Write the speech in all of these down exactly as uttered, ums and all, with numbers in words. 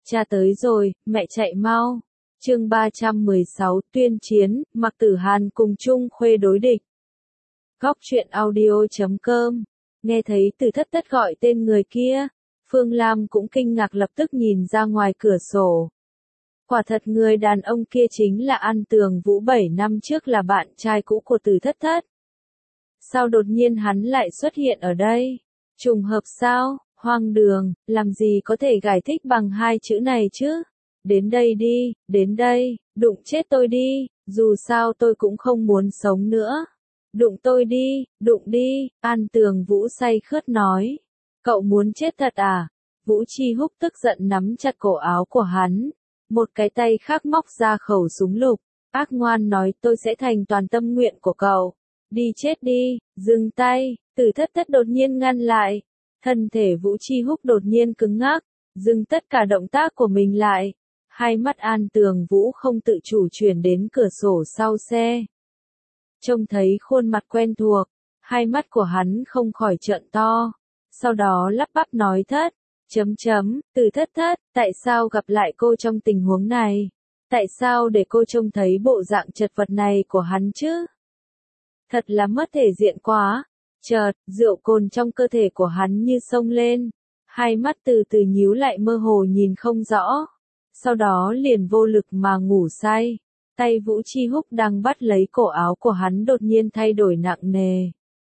Cha tới rồi, mẹ chạy mau. Chương ba trăm mười sáu tuyên chiến, Mạc Tử Hàn cùng Trung Khuê đối địch. Góc truyện audio chấm com. Nghe thấy Từ Thất Thất gọi tên người kia, Phương Lam cũng kinh ngạc lập tức nhìn ra ngoài cửa sổ. Quả thật người đàn ông kia chính là An Tường Vũ bảy năm trước là bạn trai cũ của Từ Thất Thất. Sao đột nhiên hắn lại xuất hiện ở đây? Trùng hợp sao? Hoang đường, làm gì có thể giải thích bằng hai chữ này chứ? Đến đây đi, đến đây, đụng chết tôi đi, dù sao tôi cũng không muốn sống nữa. Đụng tôi đi, đụng đi, An Tường Vũ say khướt nói. Cậu muốn chết thật à? Vũ Chi Húc tức giận nắm chặt cổ áo của hắn. Một cái tay khác móc ra khẩu súng lục. Ác ngoan nói tôi sẽ thành toàn tâm nguyện của cậu. Đi chết đi, dừng tay, Từ Thất Thất đột nhiên ngăn lại. Thân thể Vũ Chi Húc đột nhiên cứng ngắc, dừng tất cả động tác của mình lại. Hai mắt An Tường Vũ không tự chủ chuyển đến cửa sổ sau xe. Trông thấy khuôn mặt quen thuộc, hai mắt của hắn không khỏi trợn to. Sau đó lắp bắp nói thất, chấm chấm, Từ Thất Thất, tại sao gặp lại cô trong tình huống này? Tại sao để cô trông thấy bộ dạng chật vật này của hắn chứ? Thật là mất thể diện quá. Chợt, rượu cồn trong cơ thể của hắn như sông lên. Hai mắt từ từ nhíu lại mơ hồ nhìn không rõ. Sau đó liền vô lực mà ngủ say. Tay Vũ Chi Húc đang bắt lấy cổ áo của hắn đột nhiên thay đổi nặng nề.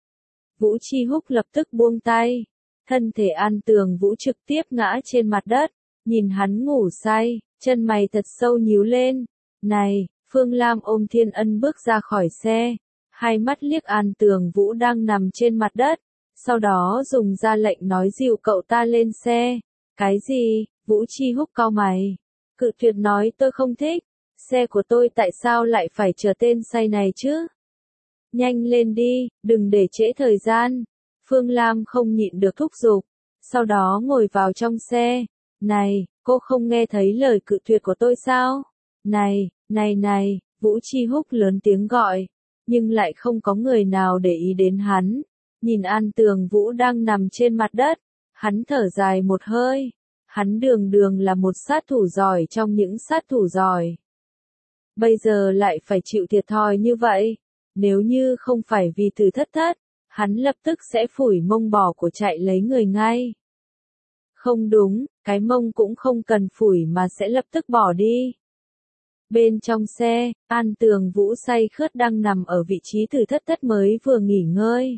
Vũ Chi Húc lập tức buông tay. Thân thể An Tường Vũ trực tiếp ngã trên mặt đất. Nhìn hắn ngủ say, chân mày thật sâu nhíu lên. Này, Phương Lam ôm Thiên Ân bước ra khỏi xe. Hai mắt liếc An Tường Vũ đang nằm trên mặt đất. Sau đó dùng ra lệnh nói dìu cậu ta lên xe. Cái gì? Vũ Chi Húc cau mày. Cự tuyệt nói tôi không thích. Xe của tôi tại sao lại phải chờ tên say này chứ? Nhanh lên đi, đừng để trễ thời gian. Phương Lam không nhịn được thúc giục. Sau đó ngồi vào trong xe. Này, cô không nghe thấy lời cự tuyệt của tôi sao? Này, này này, Vũ Chi Húc lớn tiếng gọi. Nhưng lại không có người nào để ý đến hắn. Nhìn An Tường Vũ đang nằm trên mặt đất. Hắn thở dài một hơi. Hắn đường đường là một sát thủ giỏi trong những sát thủ giỏi. Bây giờ lại phải chịu thiệt thòi như vậy. Nếu như không phải vì Từ Thất Thất, hắn lập tức sẽ phủi mông bỏ của chạy lấy người ngay. Không đúng, cái mông cũng không cần phủi mà sẽ lập tức bỏ đi. Bên trong xe, An Tường Vũ say khướt đang nằm ở vị trí Từ Thất Thất mới vừa nghỉ ngơi.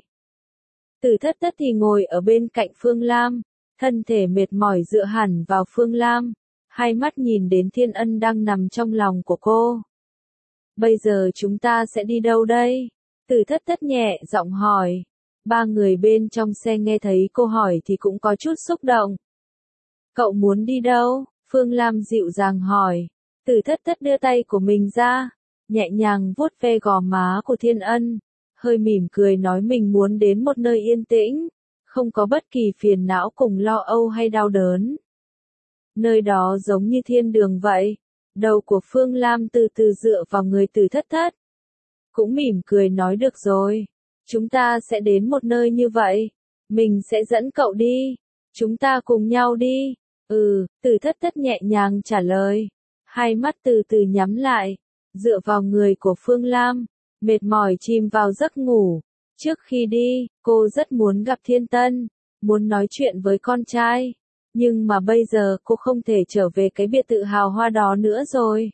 Từ Thất Thất thì ngồi ở bên cạnh Phương Lam, thân thể mệt mỏi dựa hẳn vào Phương Lam, hai mắt nhìn đến Thiên Ân đang nằm trong lòng của cô. Bây giờ chúng ta sẽ đi đâu đây? Từ Thất Thất nhẹ giọng hỏi. Ba người bên trong xe nghe thấy cô hỏi thì cũng có chút xúc động. Cậu muốn đi đâu? Phương Lam dịu dàng hỏi. Từ Thất Thất đưa tay của mình ra, nhẹ nhàng vuốt ve gò má của Thiên Ân, hơi mỉm cười nói mình muốn đến một nơi yên tĩnh, không có bất kỳ phiền não cùng lo âu hay đau đớn. Nơi đó giống như thiên đường vậy. Đầu của Phương Lam từ từ dựa vào người Từ Thất Thất. Cũng mỉm cười nói được rồi. Chúng ta sẽ đến một nơi như vậy. Mình sẽ dẫn cậu đi. Chúng ta cùng nhau đi. Ừ, Từ Thất Thất nhẹ nhàng trả lời. Hai mắt từ từ nhắm lại. Dựa vào người của Phương Lam. Mệt mỏi chìm vào giấc ngủ. Trước khi đi, cô rất muốn gặp Thiên Tân. Muốn nói chuyện với con trai. Nhưng mà bây giờ cô không thể trở về cái biệt thự hào hoa đó nữa rồi.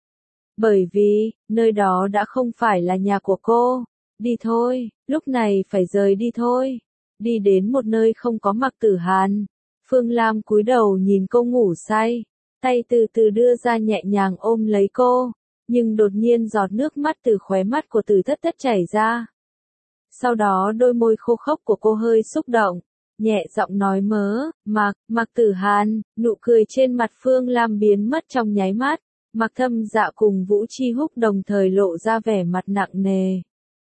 Bởi vì, nơi đó đã không phải là nhà của cô. Đi thôi, lúc này phải rời đi thôi. Đi đến một nơi không có Mạc Tử Hàn. Phương Lam cúi đầu nhìn cô ngủ say. Tay từ từ đưa ra nhẹ nhàng ôm lấy cô. Nhưng đột nhiên giọt nước mắt từ khóe mắt của Từ Thất Thất chảy ra. Sau đó đôi môi khô khốc của cô hơi xúc động. Nhẹ giọng nói mớ, Mạc, Mạc Tử Hàn, nụ cười trên mặt Phương Lam biến mất trong nháy mắt. Mạc Thâm Dạ cùng Vũ Chi Húc đồng thời lộ ra vẻ mặt nặng nề.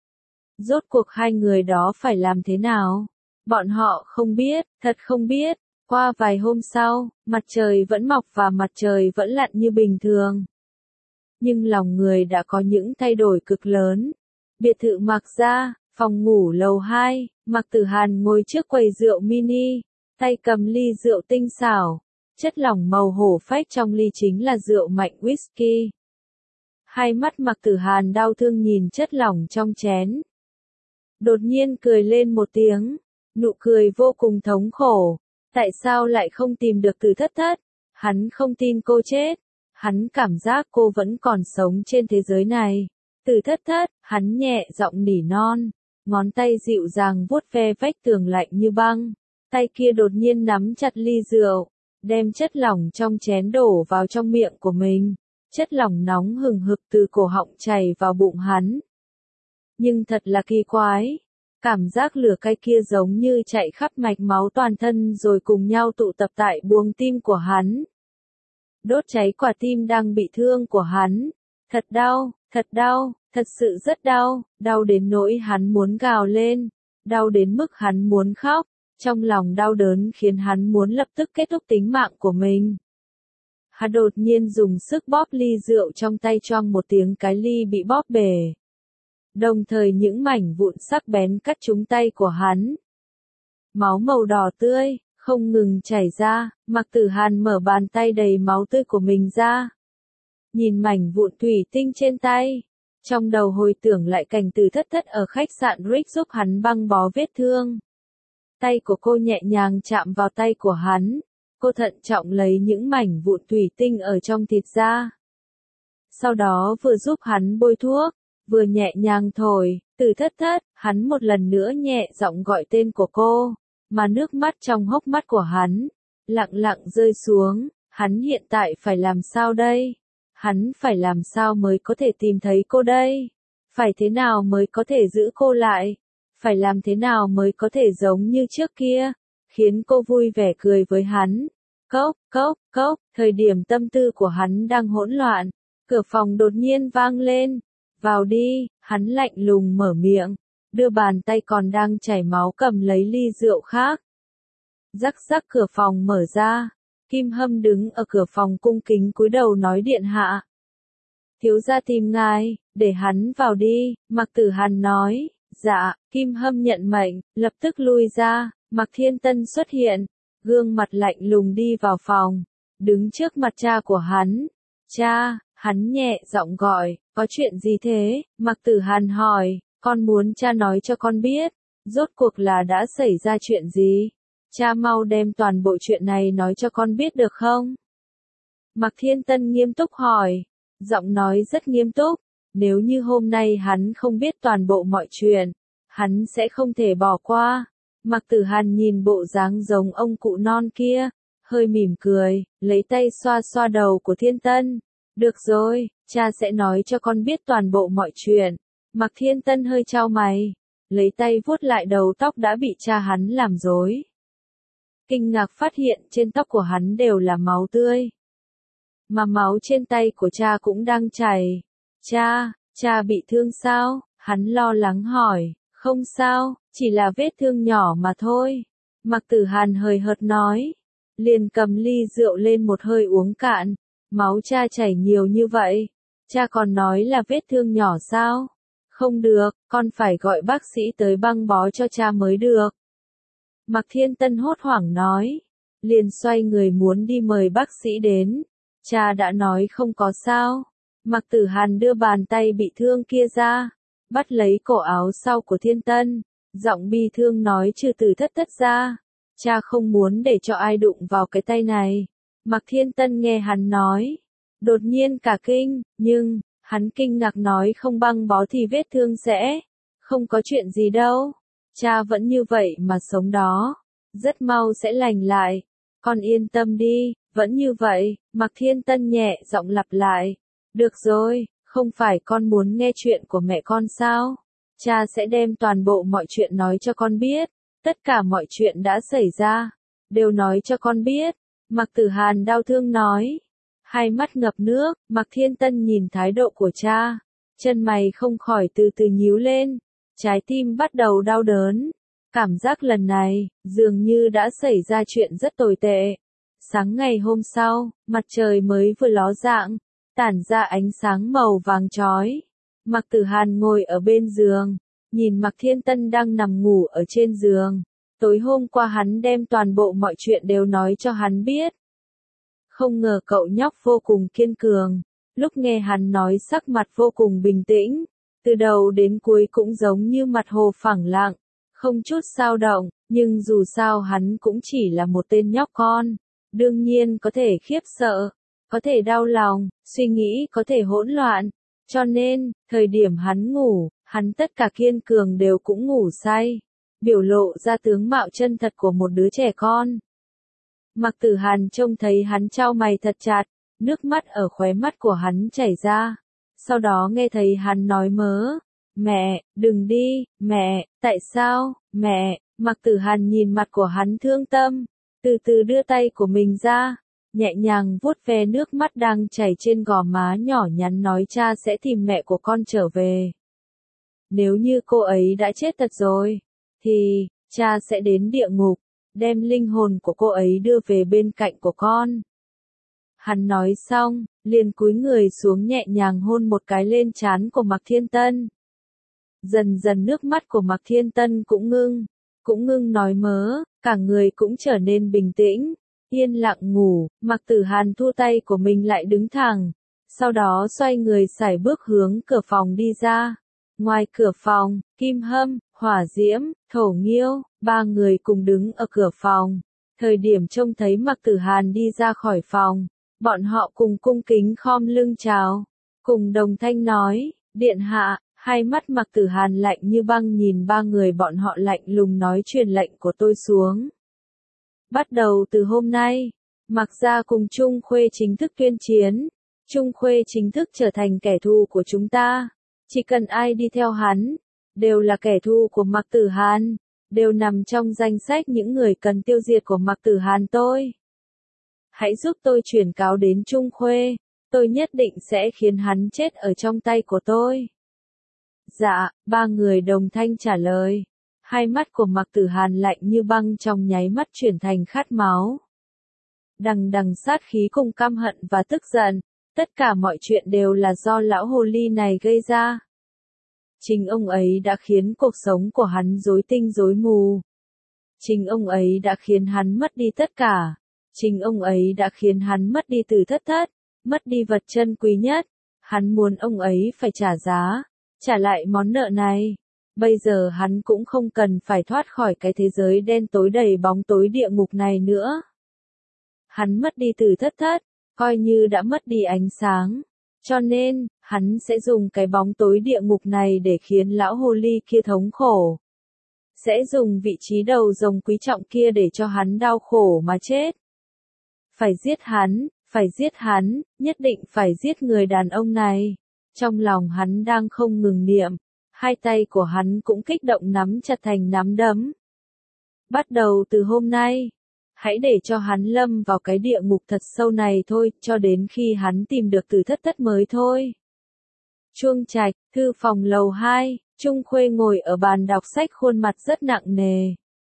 Rốt cuộc hai người đó phải làm thế nào? Bọn họ không biết, thật không biết. Qua vài hôm sau, mặt trời vẫn mọc và mặt trời vẫn lặn như bình thường. Nhưng lòng người đã có những thay đổi cực lớn. Biệt thự Mạc gia, phòng ngủ lầu hai, Mạc Tử Hàn ngồi trước quầy rượu mini, tay cầm ly rượu tinh xảo. Chất lỏng màu hổ phách trong ly chính là rượu mạnh whisky. Hai mắt Mạc Tử Hàn đau thương nhìn chất lỏng trong chén. Đột nhiên cười lên một tiếng, nụ cười vô cùng thống khổ. Tại sao lại không tìm được Từ Thất Thất? Hắn không tin cô chết. Hắn cảm giác cô vẫn còn sống trên thế giới này. Từ Thất Thất, hắn nhẹ giọng nỉ non. Ngón tay dịu dàng vuốt ve vách tường lạnh như băng. Tay kia đột nhiên nắm chặt ly rượu, đem chất lỏng trong chén đổ vào trong miệng của mình. Chất lỏng nóng hừng hực từ cổ họng chảy vào bụng hắn. Nhưng thật là kỳ quái. Cảm giác lửa cay kia giống như chạy khắp mạch máu toàn thân rồi cùng nhau tụ tập tại buồng tim của hắn. Đốt cháy quả tim đang bị thương của hắn. Thật đau, thật đau, thật sự rất đau, đau đến nỗi hắn muốn gào lên, đau đến mức hắn muốn khóc, trong lòng đau đớn khiến hắn muốn lập tức kết thúc tính mạng của mình. Hắn đột nhiên dùng sức bóp ly rượu trong tay choang một tiếng cái ly bị bóp bể. Đồng thời những mảnh vụn sắc bén cắt trúng tay của hắn. Máu màu đỏ tươi, không ngừng chảy ra, Mạc Tử Hàn mở bàn tay đầy máu tươi của mình ra. Nhìn mảnh vụn thủy tinh trên tay, trong đầu hồi tưởng lại cảnh Từ Thất Thất ở khách sạn Rick giúp hắn băng bó vết thương. Tay của cô nhẹ nhàng chạm vào tay của hắn, cô thận trọng lấy những mảnh vụn thủy tinh ở trong thịt ra. Sau đó vừa giúp hắn bôi thuốc, vừa nhẹ nhàng thổi, Từ Thất Thất, hắn một lần nữa nhẹ giọng gọi tên của cô, mà nước mắt trong hốc mắt của hắn, lặng lặng rơi xuống, hắn hiện tại phải làm sao đây? Hắn phải làm sao mới có thể tìm thấy cô đây? Phải thế nào mới có thể giữ cô lại? Phải làm thế nào mới có thể giống như trước kia? Khiến cô vui vẻ cười với hắn. Cốc, cốc, cốc, thời điểm tâm tư của hắn đang hỗn loạn, cửa phòng đột nhiên vang lên. Vào đi, hắn lạnh lùng mở miệng, đưa bàn tay còn đang chảy máu cầm lấy ly rượu khác. Rắc rắc cửa phòng mở ra, Kim Hâm đứng ở cửa phòng cung kính cúi đầu nói điện hạ. Thiếu gia tìm ngài, để hắn vào đi, Mạc Tử Hàn nói, dạ, Kim Hâm nhận mệnh, lập tức lui ra, Mạc Thiên Tân xuất hiện, gương mặt lạnh lùng đi vào phòng, đứng trước mặt cha của hắn. Cha, hắn nhẹ giọng gọi, có chuyện gì thế? Mạc Tử Hàn hỏi, con muốn cha nói cho con biết, rốt cuộc là đã xảy ra chuyện gì? Cha mau đem toàn bộ chuyện này nói cho con biết được không? Mạc Thiên Tân nghiêm túc hỏi, giọng nói rất nghiêm túc, nếu như hôm nay hắn không biết toàn bộ mọi chuyện, hắn sẽ không thể bỏ qua. Mạc Tử Hàn nhìn bộ dáng giống ông cụ non kia, hơi mỉm cười, lấy tay xoa xoa đầu của Thiên Tân. Được rồi, cha sẽ nói cho con biết toàn bộ mọi chuyện. Mạc Thiên Tân hơi chau mày, lấy tay vuốt lại đầu tóc đã bị cha hắn làm rối. Kinh ngạc phát hiện trên tóc của hắn đều là máu tươi. Mà máu trên tay của cha cũng đang chảy. Cha, cha bị thương sao? Hắn lo lắng hỏi. Không sao, chỉ là vết thương nhỏ mà thôi. Mạc Tử Hàn hời hợt nói. Liền cầm ly rượu lên một hơi uống cạn. Máu cha chảy nhiều như vậy. Cha còn nói là vết thương nhỏ sao? Không được, con phải gọi bác sĩ tới băng bó cho cha mới được. Mạc Thiên Tân hốt hoảng nói. Liền xoay người muốn đi mời bác sĩ đến. Cha đã nói không có sao. Mạc Tử Hàn đưa bàn tay bị thương kia ra, bắt lấy cổ áo sau của Thiên Tân, giọng bi thương nói trừ Từ Thất Thất ra. Cha không muốn để cho ai đụng vào cái tay này. Mạc Thiên Tân nghe hắn nói, đột nhiên cả kinh, nhưng, hắn kinh ngạc nói không băng bó thì vết thương sẽ, không có chuyện gì đâu. Cha vẫn như vậy mà sống đó, rất mau sẽ lành lại. Con yên tâm đi, vẫn như vậy, Mạc Thiên Tân nhẹ giọng lặp lại. Được rồi, không phải con muốn nghe chuyện của mẹ con sao? Cha sẽ đem toàn bộ mọi chuyện nói cho con biết. Tất cả mọi chuyện đã xảy ra, đều nói cho con biết. Mạc Tử Hàn đau thương nói. Hai mắt ngập nước, Mạc Thiên Tân nhìn thái độ của cha. Chân mày không khỏi từ từ nhíu lên. Trái tim bắt đầu đau đớn. Cảm giác lần này, dường như đã xảy ra chuyện rất tồi tệ. Sáng ngày hôm sau, mặt trời mới vừa ló dạng, tản ra ánh sáng màu vàng chói. Mạc Tử Hàn ngồi ở bên giường, nhìn Mạc Thiên Tân đang nằm ngủ ở trên giường. Tối hôm qua hắn đem toàn bộ mọi chuyện đều nói cho hắn biết. Không ngờ cậu nhóc vô cùng kiên cường. Lúc nghe hắn nói sắc mặt vô cùng bình tĩnh. Từ đầu đến cuối cũng giống như mặt hồ phẳng lặng. Không chút dao động, nhưng dù sao hắn cũng chỉ là một tên nhóc con. Đương nhiên có thể khiếp sợ, có thể đau lòng, suy nghĩ có thể hỗn loạn. Cho nên, thời điểm hắn ngủ, hắn tất cả kiên cường đều cũng ngủ say. Biểu lộ ra tướng mạo chân thật của một đứa trẻ con. Mạc Tử Hàn trông thấy hắn chau mày thật chặt, nước mắt ở khóe mắt của hắn chảy ra. Sau đó nghe thấy hắn nói mớ, mẹ, đừng đi, mẹ, tại sao, mẹ, Mạc Tử Hàn nhìn mặt của hắn thương tâm, từ từ đưa tay của mình ra, nhẹ nhàng vuốt ve nước mắt đang chảy trên gò má nhỏ nhắn nói cha sẽ tìm mẹ của con trở về. Nếu như cô ấy đã chết thật rồi, thì, cha sẽ đến địa ngục, đem linh hồn của cô ấy đưa về bên cạnh của con. Hắn nói xong, liền cúi người xuống nhẹ nhàng hôn một cái lên trán của Mạc Thiên Tân. Dần dần nước mắt của Mạc Thiên Tân cũng ngưng, cũng ngưng nói mớ, cả người cũng trở nên bình tĩnh, yên lặng ngủ. Mạc Tử Hàn thu tay của mình lại đứng thẳng, sau đó xoay người sải bước hướng cửa phòng đi ra. Ngoài cửa phòng, Kim Hâm, Hỏa Diễm, Thổ Nghiêu, ba người cùng đứng ở cửa phòng. Thời điểm trông thấy Mạc Tử Hàn đi ra khỏi phòng, bọn họ cùng cung kính khom lưng chào, cùng đồng thanh nói, điện hạ. Hai mắt Mạc Tử Hàn lạnh như băng nhìn ba người bọn họ lạnh lùng nói truyền lệnh của tôi xuống. Bắt đầu từ hôm nay, Mạc gia cùng Trung Khuê chính thức tuyên chiến. Trung Khuê chính thức trở thành kẻ thù của chúng ta. Chỉ cần ai đi theo hắn, đều là kẻ thù của Mạc Tử Hàn, đều nằm trong danh sách những người cần tiêu diệt của Mạc Tử Hàn tôi. Hãy giúp tôi truyền cáo đến Trung Khuê, tôi nhất định sẽ khiến hắn chết ở trong tay của tôi. Dạ, ba người đồng thanh trả lời. Hai mắt của Mạc Tử Hàn lạnh như băng trong nháy mắt chuyển thành khát máu. Đằng đằng sát khí cùng căm hận và tức giận, tất cả mọi chuyện đều là do lão hồ ly này gây ra. Chính ông ấy đã khiến cuộc sống của hắn rối tinh rối mù. Chính ông ấy đã khiến hắn mất đi tất cả. Chính ông ấy đã khiến hắn mất đi từ thất thất, mất đi vật chân quý nhất. Hắn muốn ông ấy phải trả giá. Trả lại món nợ này. Bây giờ hắn cũng không cần phải thoát khỏi cái thế giới đen tối đầy bóng tối địa ngục này nữa. Hắn mất đi từ thất thất, coi như đã mất đi ánh sáng. Cho nên, hắn sẽ dùng cái bóng tối địa ngục này để khiến lão hồ ly kia thống khổ. Sẽ dùng vị trí đầu rồng quý trọng kia để cho hắn đau khổ mà chết. Phải giết hắn, phải giết hắn, nhất định phải giết người đàn ông này. Trong lòng hắn đang không ngừng niệm, hai tay của hắn cũng kích động nắm chặt thành nắm đấm. Bắt đầu từ hôm nay, hãy để cho hắn lâm vào cái địa ngục thật sâu này thôi, cho đến khi hắn tìm được từ thất thất mới thôi. Chuông Trạch, thư phòng lầu hai, Trung Khuê ngồi ở bàn đọc sách khuôn mặt rất nặng nề.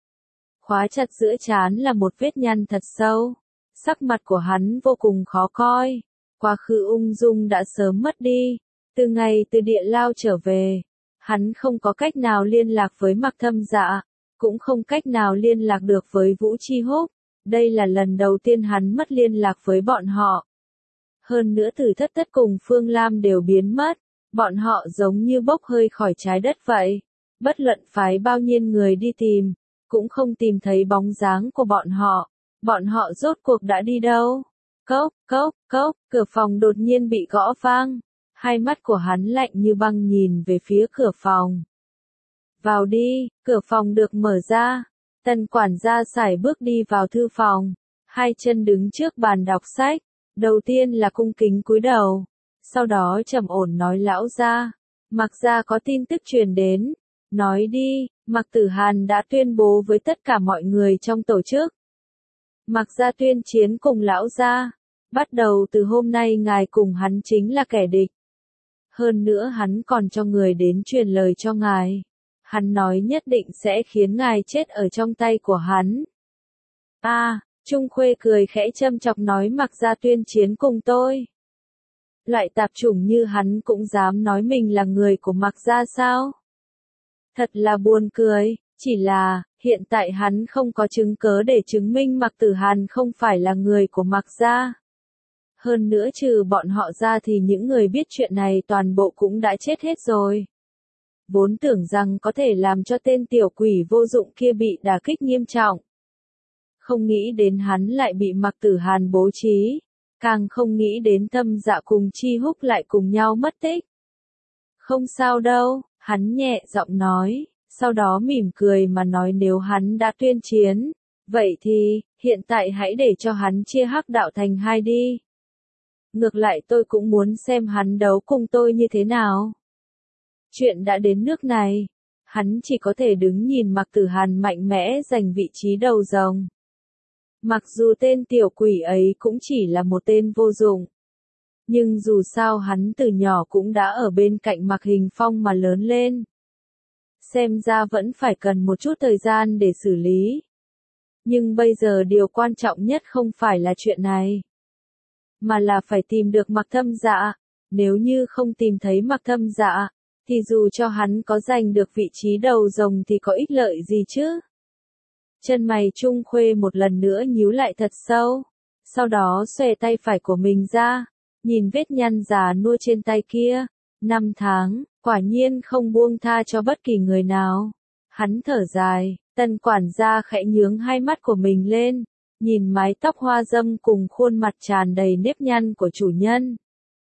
Khóa chặt giữa trán là một vết nhăn thật sâu, sắc mặt của hắn vô cùng khó coi, quá khứ ung dung đã sớm mất đi. Từ ngày từ địa lao trở về, hắn không có cách nào liên lạc với Mạc Thâm Dạ, cũng không cách nào liên lạc được với Vũ Chi Húc. Đây là lần đầu tiên hắn mất liên lạc với bọn họ. Hơn nữa Từ Thất Thất cùng Phương Lam đều biến mất, bọn họ giống như bốc hơi khỏi trái đất vậy. Bất luận phái bao nhiêu người đi tìm, cũng không tìm thấy bóng dáng của bọn họ. Bọn họ rốt cuộc đã đi đâu? Cốc, cốc, cốc, cửa phòng đột nhiên bị gõ vang. Hai mắt của hắn lạnh như băng nhìn về phía cửa phòng. Vào đi, cửa phòng được mở ra. Tần quản gia sải bước đi vào thư phòng. Hai chân đứng trước bàn đọc sách. Đầu tiên là cung kính cúi đầu. Sau đó trầm ổn nói lão gia. Mạc gia có tin tức truyền đến. Nói đi, Mạc Tử Hàn đã tuyên bố với tất cả mọi người trong tổ chức. Mạc gia tuyên chiến cùng lão gia. Bắt đầu từ hôm nay ngài cùng hắn chính là kẻ địch. Hơn nữa hắn còn cho người đến truyền lời cho ngài. Hắn nói nhất định sẽ khiến ngài chết ở trong tay của hắn. A, à, Trung Khuê cười khẽ châm chọc nói Mạc gia tuyên chiến cùng tôi. Loại tạp chủng như hắn cũng dám nói mình là người của Mạc gia sao? Thật là buồn cười, chỉ là, hiện tại hắn không có chứng cớ để chứng minh Mạc Tử Hàn không phải là người của Mạc gia. Hơn nữa trừ bọn họ ra thì những người biết chuyện này toàn bộ cũng đã chết hết rồi. Vốn tưởng rằng có thể làm cho tên tiểu quỷ vô dụng kia bị đả kích nghiêm trọng. Không nghĩ đến hắn lại bị Mạc Tử Hàn bố trí. Càng không nghĩ đến Tâm Dạ cùng Chi Húc lại cùng nhau mất tích. Không sao đâu, hắn nhẹ giọng nói, sau đó mỉm cười mà nói nếu hắn đã tuyên chiến, vậy thì, hiện tại hãy để cho hắn chia hắc đạo thành hai đi. Ngược lại tôi cũng muốn xem hắn đấu cùng tôi như thế nào. Chuyện đã đến nước này, hắn chỉ có thể đứng nhìn Mạc Tử Hàn mạnh mẽ giành vị trí đầu rồng. Mặc dù tên tiểu quỷ ấy cũng chỉ là một tên vô dụng. Nhưng dù sao hắn từ nhỏ cũng đã ở bên cạnh Mạc Hình Phong mà lớn lên. Xem ra vẫn phải cần một chút thời gian để xử lý. Nhưng bây giờ điều quan trọng nhất không phải là chuyện này. Mà là phải tìm được Mạc Thâm Dạ. Nếu như không tìm thấy Mạc Thâm Dạ, thì dù cho hắn có giành được vị trí đầu rồng thì có ích lợi gì chứ? Chân mày Trung Khuê một lần nữa nhíu lại thật sâu. Sau đó xòe tay phải của mình ra. Nhìn vết nhăn già nua trên tay kia. Năm tháng, quả nhiên không buông tha cho bất kỳ người nào. Hắn thở dài, Tần quản gia khẽ nhướng hai mắt của mình lên. Nhìn mái tóc hoa dâm cùng khuôn mặt tràn đầy nếp nhăn của chủ nhân.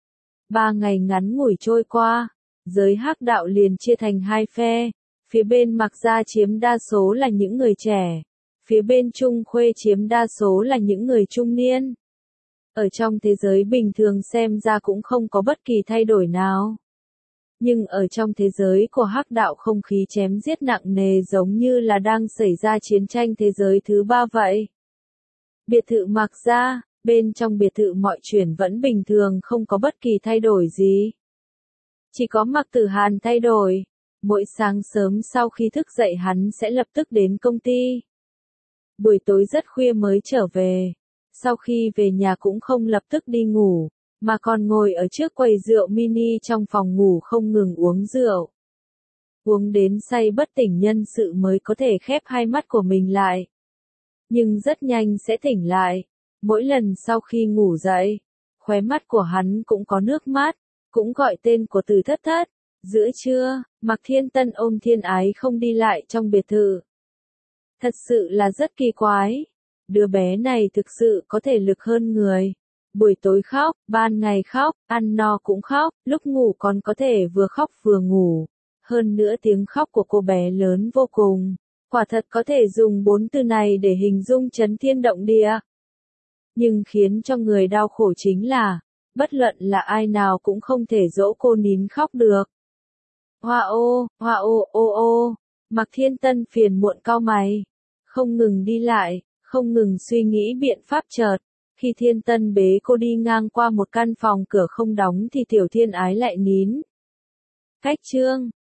Ba ngày ngắn ngủi trôi qua, giới hắc đạo liền chia thành hai phe. Phía bên Mạc gia chiếm đa số là những người trẻ. Phía bên Trung Khuê chiếm đa số là những người trung niên. Ở trong thế giới bình thường xem ra cũng không có bất kỳ thay đổi nào. Nhưng ở trong thế giới của hắc đạo không khí chém giết nặng nề giống như là đang xảy ra chiến tranh thế giới thứ ba vậy. Biệt thự Mạc gia, bên trong biệt thự mọi chuyện vẫn bình thường không có bất kỳ thay đổi gì. Chỉ có Mạc Tử Hàn thay đổi. Mỗi sáng sớm sau khi thức dậy hắn sẽ lập tức đến công ty. Buổi tối rất khuya mới trở về. Sau khi về nhà cũng không lập tức đi ngủ, mà còn ngồi ở trước quầy rượu mini trong phòng ngủ không ngừng uống rượu. Uống đến say bất tỉnh nhân sự mới có thể khép hai mắt của mình lại. Nhưng rất nhanh sẽ tỉnh lại. Mỗi lần sau khi ngủ dậy, khóe mắt của hắn cũng có nước mắt, cũng gọi tên của Từ Thất Thất. Giữa trưa, Mạc Thiên Tân ôm Thiên Ái không đi lại trong biệt thự. Thật sự là rất kỳ quái. Đứa bé này thực sự có thể lực hơn người. Buổi tối khóc, ban ngày khóc, ăn no cũng khóc, lúc ngủ còn có thể vừa khóc vừa ngủ. Hơn nữa tiếng khóc của cô bé lớn vô cùng. Quả thật có thể dùng bốn từ này để hình dung chấn thiên động địa. Nhưng khiến cho người đau khổ chính là, bất luận là ai nào cũng không thể dỗ cô nín khóc được. Hoa ô, hoa ô ô ô, Mạc Thiên Tân phiền muộn cau mày. Không ngừng đi lại, không ngừng suy nghĩ biện pháp chợt. Khi Thiên Tân bế cô đi ngang qua một căn phòng cửa không đóng thì Tiểu Thiên Ái lại nín. Cách chương